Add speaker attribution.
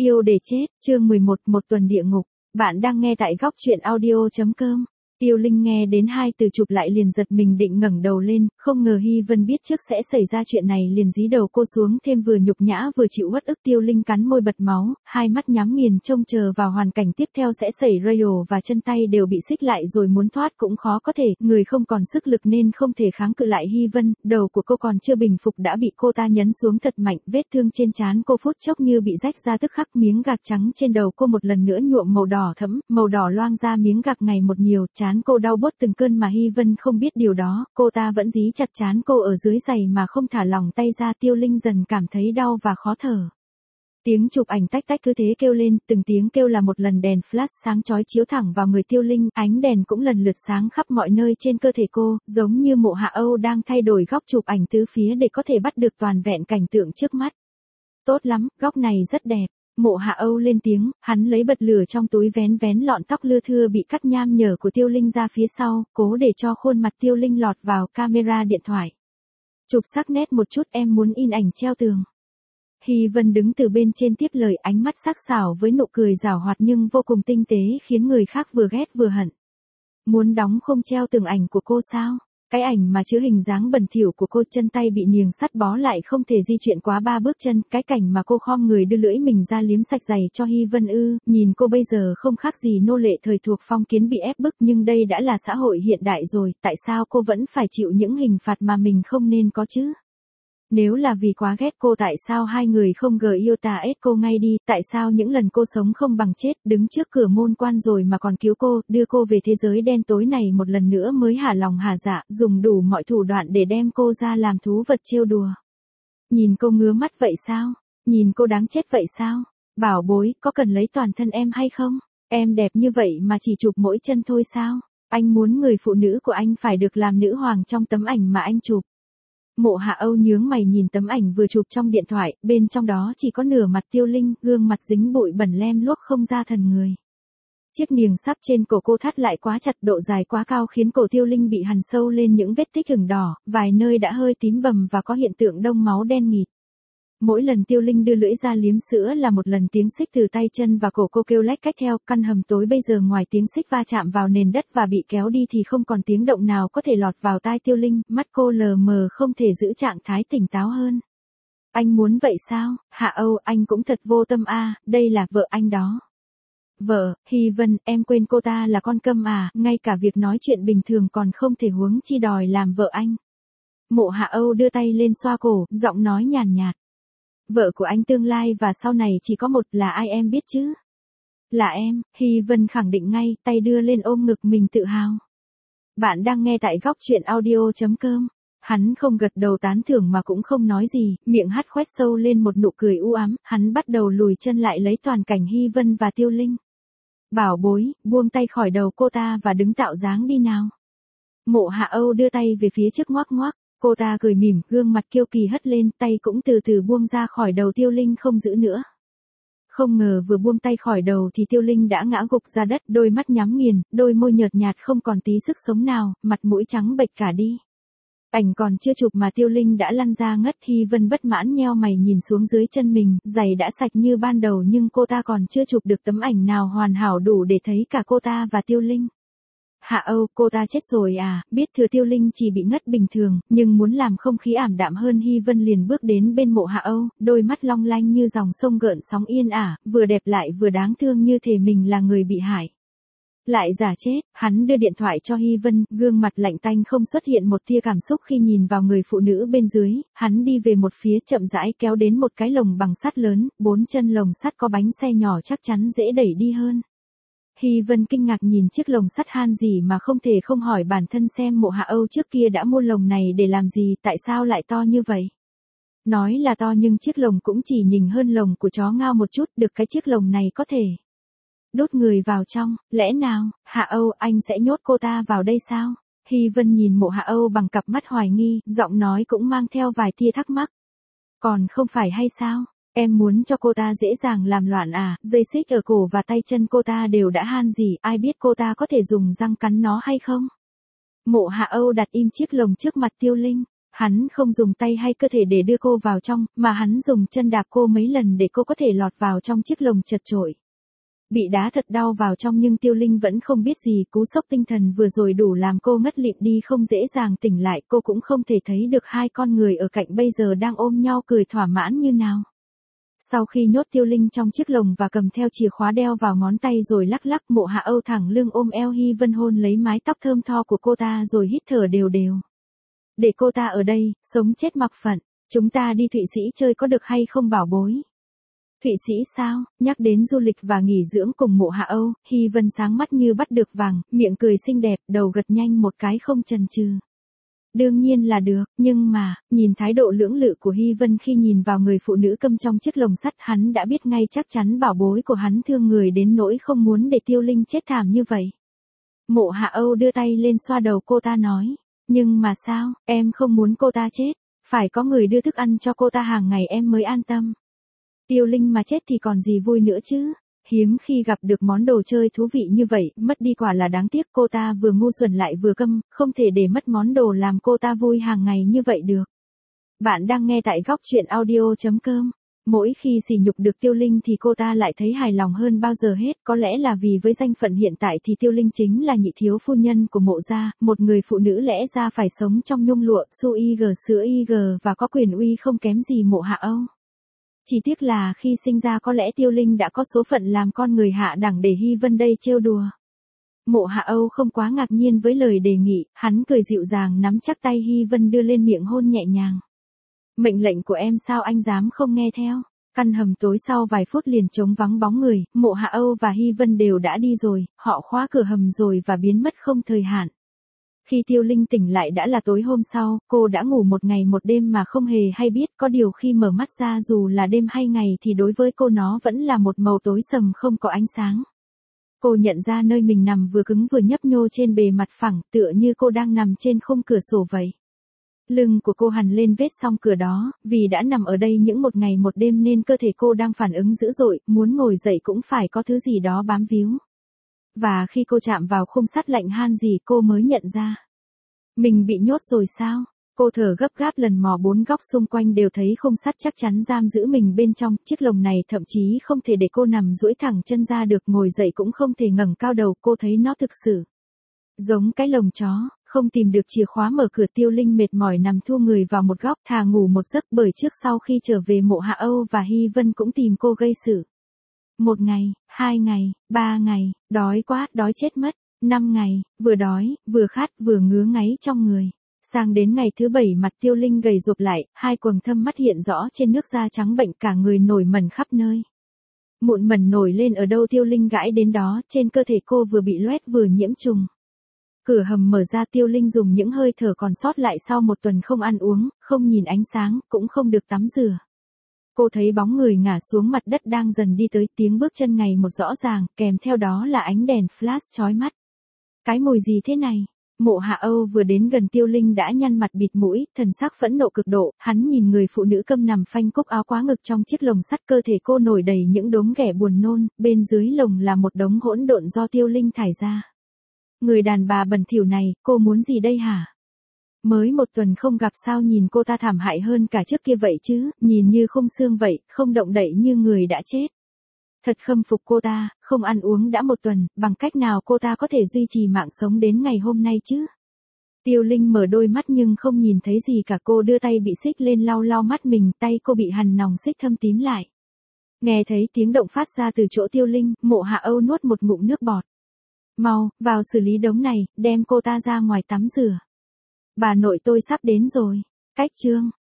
Speaker 1: Yêu để chết, chương 11, một tuần địa ngục. Bạn đang nghe tại góc truyện audio.com. Tiêu Linh nghe đến hai từ chụp lại liền giật mình định ngẩng đầu lên, không ngờ Hy Vân biết trước sẽ xảy ra chuyện này liền dí đầu cô xuống thêm vừa nhục nhã vừa chịu uất ức. Tiêu Linh cắn môi bật máu, hai mắt nhắm nghiền trông chờ vào hoàn cảnh tiếp theo sẽ xảy ra và chân tay đều bị xích lại rồi muốn thoát cũng khó có thể, người không còn sức lực nên không thể kháng cự lại Hy Vân, đầu của cô còn chưa bình phục đã bị cô ta nhấn xuống thật mạnh, vết thương trên trán cô phút chốc như bị rách ra tức khắc miếng gạc trắng trên đầu cô một lần nữa nhuộm màu đỏ thẫm, màu đỏ loang ra miếng gạc ngày một nhiều, trán cô đau buốt từng cơn mà Hy Vân không biết điều đó, cô ta vẫn dí chặt trán cô ở dưới giày mà không thả lỏng tay ra. Tiêu Linh dần cảm thấy đau và khó thở. Tiếng chụp ảnh tách tách cứ thế kêu lên, từng tiếng kêu là một lần đèn flash sáng chói chiếu thẳng vào người Tiêu Linh, ánh đèn cũng lần lượt sáng khắp mọi nơi trên cơ thể cô, giống như Mộ Hạ Âu đang thay đổi góc chụp ảnh tứ phía để có thể bắt được toàn vẹn cảnh tượng trước mắt. Tốt lắm, góc này rất đẹp. Mộ Hạ Âu lên tiếng, hắn lấy bật lửa trong túi vén vén lọn tóc lưa thưa bị cắt nham nhở của Tiêu Linh ra phía sau, cố để cho khuôn mặt Tiêu Linh lọt vào camera điện thoại. Chụp sắc nét một chút, em muốn in ảnh treo tường. Hy Vân đứng từ bên trên tiếp lời, ánh mắt sắc sảo với nụ cười giảo hoạt nhưng vô cùng tinh tế khiến người khác vừa ghét vừa hận. Muốn đóng không treo tường ảnh của cô sao? Cái ảnh mà chứa hình dáng bẩn thỉu của cô, chân tay bị niềng sắt bó lại không thể di chuyển quá 3 bước chân, cái cảnh mà cô khom người đưa lưỡi mình ra liếm sạch giày cho Hy Vân ư? Nhìn cô bây giờ không khác gì nô lệ thời thuộc phong kiến bị ép bức, nhưng đây đã là xã hội hiện đại rồi, tại sao cô vẫn phải chịu những hình phạt mà mình không nên có chứ? Nếu là vì quá ghét cô tại sao hai người không yêu ta ết cô ngay đi, tại sao những lần cô sống không bằng chết, đứng trước cửa môn quan rồi mà còn cứu cô, đưa cô về thế giới đen tối này một lần nữa mới hả lòng hả dạ, dùng đủ mọi thủ đoạn để đem cô ra làm thú vật trêu đùa. Nhìn cô ngứa mắt vậy sao? Nhìn cô đáng chết vậy sao? Bảo bối, có cần lấy toàn thân em hay không? Em đẹp như vậy mà chỉ chụp mỗi chân thôi sao? Anh muốn người phụ nữ của anh phải được làm nữ hoàng trong tấm ảnh mà anh chụp. Mộ Hạ Âu nhướng mày nhìn tấm ảnh vừa chụp trong điện thoại, bên trong đó chỉ có nửa mặt Tiêu Linh, gương mặt dính bụi bẩn lem luốc không ra thần người. Chiếc niềng sắp trên cổ cô thắt lại quá chặt, độ dài quá cao khiến cổ Tiêu Linh bị hằn sâu lên những vết tích ửng đỏ, vài nơi đã hơi tím bầm và có hiện tượng đông máu đen nghịt. Mỗi lần Tiêu Linh đưa lưỡi ra liếm sữa là một lần tiếng xích từ tay chân và cổ cô kêu lách cách theo. Căn hầm tối bây giờ ngoài tiếng xích va chạm vào nền đất và bị kéo đi thì không còn tiếng động nào có thể lọt vào tai Tiêu Linh, mắt cô lờ mờ không thể giữ trạng thái tỉnh táo hơn. Anh muốn vậy sao? Hạ Âu, anh cũng thật vô tâm a, đây là vợ anh đó. Vợ? Hy Vân, em quên cô ta là con câm à, ngay cả việc nói chuyện bình thường còn không thể, huống chi đòi làm vợ anh. Mộ Hạ Âu đưa tay lên xoa cổ, giọng nói nhàn nhạt. Vợ của anh tương lai và sau này chỉ có một, là ai em biết chứ? Là em, Hy Vân khẳng định ngay, tay đưa lên ôm ngực mình tự hào. Bạn đang nghe tại góc truyện audio.com. Hắn không gật đầu tán thưởng mà cũng không nói gì, miệng hắt khoét sâu lên một nụ cười u ám, hắn bắt đầu lùi chân lại lấy toàn cảnh Hy Vân và Tiêu Linh. Bảo bối, buông tay khỏi đầu cô ta và đứng tạo dáng đi nào. Mộ Hạ Âu đưa tay về phía trước ngoắc ngoắc. Cô ta cười mỉm, gương mặt kiêu kỳ hất lên, tay cũng từ từ buông ra khỏi đầu Tiêu Linh không giữ nữa. Không ngờ vừa buông tay khỏi đầu thì Tiêu Linh đã ngã gục ra đất, đôi mắt nhắm nghiền, đôi môi nhợt nhạt không còn tí sức sống nào, mặt mũi trắng bệch cả đi. Ảnh còn chưa chụp mà Tiêu Linh đã lăn ra ngất. Hy Vân bất mãn nheo mày nhìn xuống dưới chân mình, giày đã sạch như ban đầu nhưng cô ta còn chưa chụp được tấm ảnh nào hoàn hảo đủ để thấy cả cô ta và Tiêu Linh. Hạ Âu, cô ta chết rồi à? Biết thừa Tiêu Linh chỉ bị ngất bình thường, nhưng muốn làm không khí ảm đạm hơn Hy Vân liền bước đến bên Mộ Hạ Âu, đôi mắt long lanh như dòng sông gợn sóng yên ả, vừa đẹp lại vừa đáng thương như thể mình là người bị hại. Lại giả chết, hắn đưa điện thoại cho Hy Vân, gương mặt lạnh tanh không xuất hiện một tia cảm xúc khi nhìn vào người phụ nữ bên dưới, hắn đi về một phía chậm rãi kéo đến một cái lồng bằng sắt lớn, 4 chân lồng sắt có bánh xe nhỏ chắc chắn dễ đẩy đi hơn. Hy Vân kinh ngạc nhìn chiếc lồng sắt han gì mà không thể không hỏi bản thân xem Mộ Hạ Âu trước kia đã mua lồng này để làm gì, tại sao lại to như vậy. Nói là to nhưng chiếc lồng cũng chỉ nhỉnh hơn lồng của chó ngao một chút, được cái chiếc lồng này có thể đốt người vào trong, lẽ nào, Hạ Âu, anh sẽ nhốt cô ta vào đây sao? Hy Vân nhìn Mộ Hạ Âu bằng cặp mắt hoài nghi, giọng nói cũng mang theo vài tia thắc mắc. Còn không phải hay sao? Em muốn cho cô ta dễ dàng làm loạn à? Dây xích ở cổ và tay chân cô ta đều đã han gì, ai biết cô ta có thể dùng răng cắn nó hay không? Mộ Hạ Âu đặt im chiếc lồng trước mặt Tiêu Linh. Hắn không dùng tay hay cơ thể để đưa cô vào trong, mà hắn dùng chân đạp cô mấy lần để cô có thể lọt vào trong chiếc lồng chật chội. Bị đá thật đau vào trong nhưng Tiêu Linh vẫn không biết gì, cú sốc tinh thần vừa rồi đủ làm cô ngất lịm đi không dễ dàng tỉnh lại, cô cũng không thể thấy được hai con người ở cạnh bây giờ đang ôm nhau cười thỏa mãn như nào. Sau khi nhốt Tiêu Linh trong chiếc lồng và cầm theo chìa khóa đeo vào ngón tay rồi lắc lắc, Mộ Hạ Âu thẳng lưng ôm eo Hy Vân hôn lấy mái tóc thơm tho của cô ta rồi hít thở đều đều. Để cô ta ở đây, sống chết mặc phận, chúng ta đi Thụy Sĩ chơi có được hay không bảo bối? Thụy Sĩ sao? Nhắc đến du lịch và nghỉ dưỡng cùng Mộ Hạ Âu, Hy Vân sáng mắt như bắt được vàng, miệng cười xinh đẹp, đầu gật nhanh một cái không chần chừ. Đương nhiên là được, nhưng mà, nhìn thái độ lưỡng lự của Hy Vân khi nhìn vào người phụ nữ câm trong chiếc lồng sắt, hắn đã biết ngay chắc chắn bảo bối của hắn thương người đến nỗi không muốn để Tiêu Linh chết thảm như vậy. Mộ Hạ Âu đưa tay lên xoa đầu cô ta nói, nhưng mà sao, em không muốn cô ta chết, phải có người đưa thức ăn cho cô ta hàng ngày em mới an tâm. Tiêu Linh mà chết thì còn gì vui nữa chứ. Hiếm khi gặp được món đồ chơi thú vị như vậy, mất đi quả là đáng tiếc, cô ta vừa ngu xuẩn lại vừa câm, không thể để mất món đồ làm cô ta vui hàng ngày như vậy được. Bạn đang nghe tại góc truyện audio.com. Mỗi khi sỉ nhục được Tiêu Linh thì cô ta lại thấy hài lòng hơn bao giờ hết, có lẽ là vì với danh phận hiện tại thì Tiêu Linh chính là nhị thiếu phu nhân của Mộ gia, một người phụ nữ lẽ ra phải sống trong nhung lụa, su y sữa y và có quyền uy không kém gì Mộ Hạ Âu. Chỉ tiếc là khi sinh ra có lẽ Tiêu Linh đã có số phận làm con người hạ đẳng để Hy Vân đây trêu đùa. Mộ Hạ Âu không quá ngạc nhiên với lời đề nghị, hắn cười dịu dàng nắm chắc tay Hy Vân đưa lên miệng hôn nhẹ nhàng. Mệnh lệnh của em sao anh dám không nghe theo? Căn hầm tối sau vài phút liền trống vắng bóng người, Mộ Hạ Âu và Hy Vân đều đã đi rồi, họ khóa cửa hầm rồi và biến mất không thời hạn. Khi Tiêu Linh tỉnh lại đã là tối hôm sau, cô đã ngủ một ngày một đêm mà không hề hay biết, có điều khi mở mắt ra dù là đêm hay ngày thì đối với cô nó vẫn là một màu tối sầm không có ánh sáng. Cô nhận ra nơi mình nằm vừa cứng vừa nhấp nhô trên bề mặt phẳng, tựa như cô đang nằm trên khung cửa sổ vậy. Lưng của cô hằn lên vết song cửa đó, vì đã nằm ở đây những một ngày một đêm nên cơ thể cô đang phản ứng dữ dội, muốn ngồi dậy cũng phải có thứ gì đó bám víu. Và khi cô chạm vào khung sắt lạnh han gì cô mới nhận ra. Mình bị nhốt rồi sao? Cô thở gấp gáp lần mò bốn góc xung quanh đều thấy khung sắt chắc chắn giam giữ mình bên trong, chiếc lồng này thậm chí không thể để cô nằm duỗi thẳng chân ra được, ngồi dậy cũng không thể ngẩng cao đầu, cô thấy nó thực sự giống cái lồng chó. Không tìm được chìa khóa mở cửa, Tiêu Linh mệt mỏi nằm thu người vào một góc thà ngủ một giấc, bởi trước sau khi trở về Mộ Hạ Âu và Hy Vân cũng tìm cô gây sự. 1 ngày, 2 ngày, 3 ngày, đói quá, đói chết mất. 5 ngày, vừa đói, vừa khát, vừa ngứa ngáy trong người. Sang đến ngày thứ 7 mặt Tiêu Linh gầy rụp lại, hai quầng thâm mắt hiện rõ trên nước da trắng bệnh, cả người nổi mẩn khắp nơi. Mụn mẩn nổi lên ở đâu Tiêu Linh gãi đến đó, trên cơ thể cô vừa bị loét vừa nhiễm trùng. Cửa hầm mở ra, Tiêu Linh dùng những hơi thở còn sót lại sau một tuần không ăn uống, không nhìn ánh sáng, cũng không được tắm rửa. Cô thấy bóng người ngả xuống mặt đất đang dần đi tới, tiếng bước chân ngày một rõ ràng, kèm theo đó là ánh đèn flash chói mắt. Cái mùi gì thế này? Mộ Hạ Âu vừa đến gần Tiêu Linh đã nhăn mặt bịt mũi, thần sắc phẫn nộ cực độ, hắn nhìn người phụ nữ câm nằm phanh cúc áo quá ngực trong chiếc lồng sắt, cơ thể cô nổi đầy những đốm ghẻ buồn nôn, bên dưới lồng là một đống hỗn độn do Tiêu Linh thải ra. Người đàn bà bẩn thỉu này, cô muốn gì đây hả? Mới một tuần không gặp sao nhìn cô ta thảm hại hơn cả trước kia vậy chứ, nhìn như khung xương vậy, không động đậy như người đã chết. Thật khâm phục cô ta, không ăn uống đã một tuần, bằng cách nào cô ta có thể duy trì mạng sống đến ngày hôm nay chứ? Tiêu Linh mở đôi mắt nhưng không nhìn thấy gì cả, cô đưa tay bị xích lên lau lau mắt mình, tay cô bị hằn nòng xích thâm tím lại. Nghe thấy tiếng động phát ra từ chỗ Tiêu Linh, Mộ Hạ Âu nuốt một ngụm nước bọt. Mau, vào xử lý đống này, đem cô ta ra ngoài tắm rửa. Bà nội tôi sắp đến rồi. Cách chương.